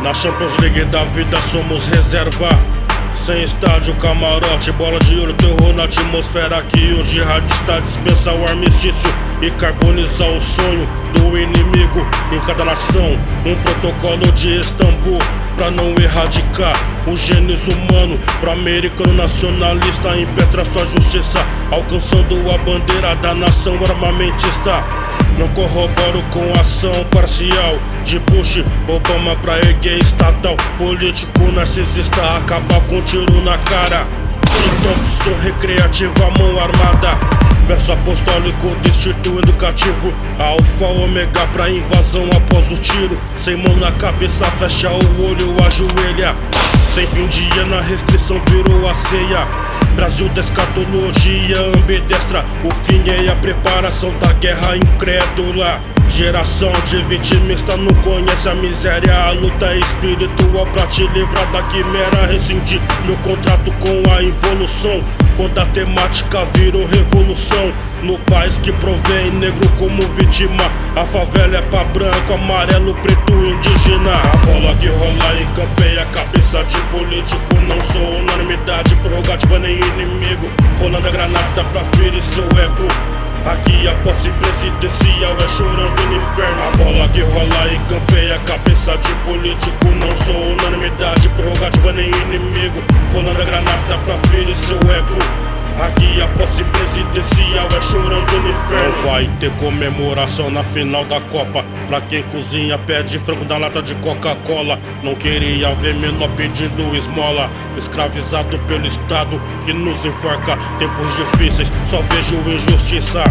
Na Champions League da vida somos reserva. Sem estádio, camarote, bola de ouro, terror na atmosfera que o jihadista dispensa o armistício e carbonizar o sonho do inimigo em cada nação. Um protocolo de Istambul pra não erradicar o genes humano. Pro americano nacionalista impetra sua justiça, alcançando a bandeira da nação armamentista. Não corroboro com ação parcial de Bush, Obama pra erguer estatal. Político narcisista, acabar com um tiro na cara. Então sou recreativo, a mão armada. Verso apostólico, distrito educativo. Alfa, ômega pra invasão após o tiro. Sem mão na cabeça, fecha o olho, ajoelha. Sem fim dia na restrição virou a ceia. Brasil da escatologia ambidestra. O fim é a preparação da guerra incrédula. Geração de vitimista não conhece a miséria. A luta é espiritual pra te livrar da quimera. Rescindi meu contrato com a involução. Quando a temática virou revolução. No país que provém negro como vítima. A favela é pra branco, amarelo, preto, indígena. A bola que rola encampeia a cabeça de político. Não sou unanimidade, prerrogativa nem inimigo. Rolando a granada pra ferir seu eco. Aqui a posse presidencial é chorando no inferno. A bola que rola e campeia a cabeça de político. Não sou unanimidade, prerrogativa nem inimigo. Rolando a granada pra ferir seu eco. Aqui a posse presidencial é chorando no inferno. Vai ter comemoração na final da Copa. Pra quem cozinha pede frango na lata de Coca-Cola. Não queria ver menor pedindo esmola. Escravizado pelo Estado que nos enforca. Tempos difíceis, só vejo injustiça.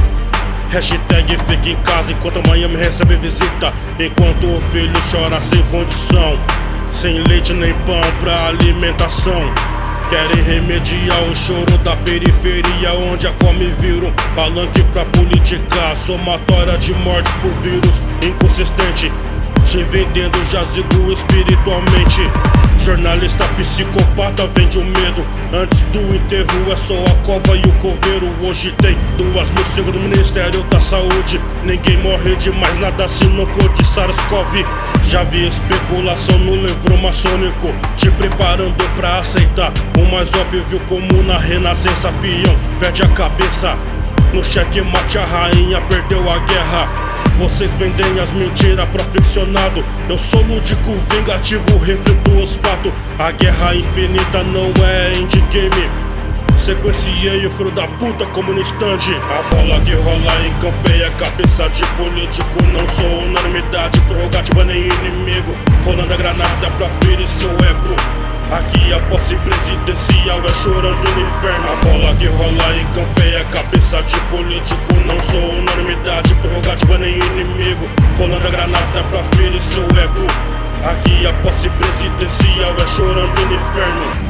Hashtag fica em casa enquanto amanhã me recebe visita. Enquanto o filho chora sem condição. Sem leite nem pão pra alimentação. Querem remediar o choro da periferia, onde a fome vira um palanque pra política. Somatória de morte por vírus inconsistente, te vendendo jazigo espiritualmente. Jornalista psicopata vende o medo. Antes do enterro é só a cova e o coveiro. Hoje tem 2.000 segundo no Ministério da Saúde. Ninguém morre de mais nada se não for de SARS-CoV. Já vi especulação no livro maçônico, te preparando pra aceitar o mais óbvio como na renascença. Peão perde a cabeça, no checkmate a rainha perdeu a guerra. Vocês vendem as mentiras pra ficcionado. Eu sou lúdico, vingativo, reflito os fatos. A guerra infinita não é endgame. Sequenciei o filho da puta como no stand. A bola que rola encampeia a cabeça de político. Não sou unanimidade, prerrogativa nem inimigo. Rolando a granada pra ferir seu eco. Aqui a posse presidencial é chorando no inferno. A bola que rola encampeia a cabeça de político. Não sou unanimidade, prerrogativa nem inimigo. Rolando a granada pra ferir seu eco. Aqui a posse presidencial é chorando no inferno.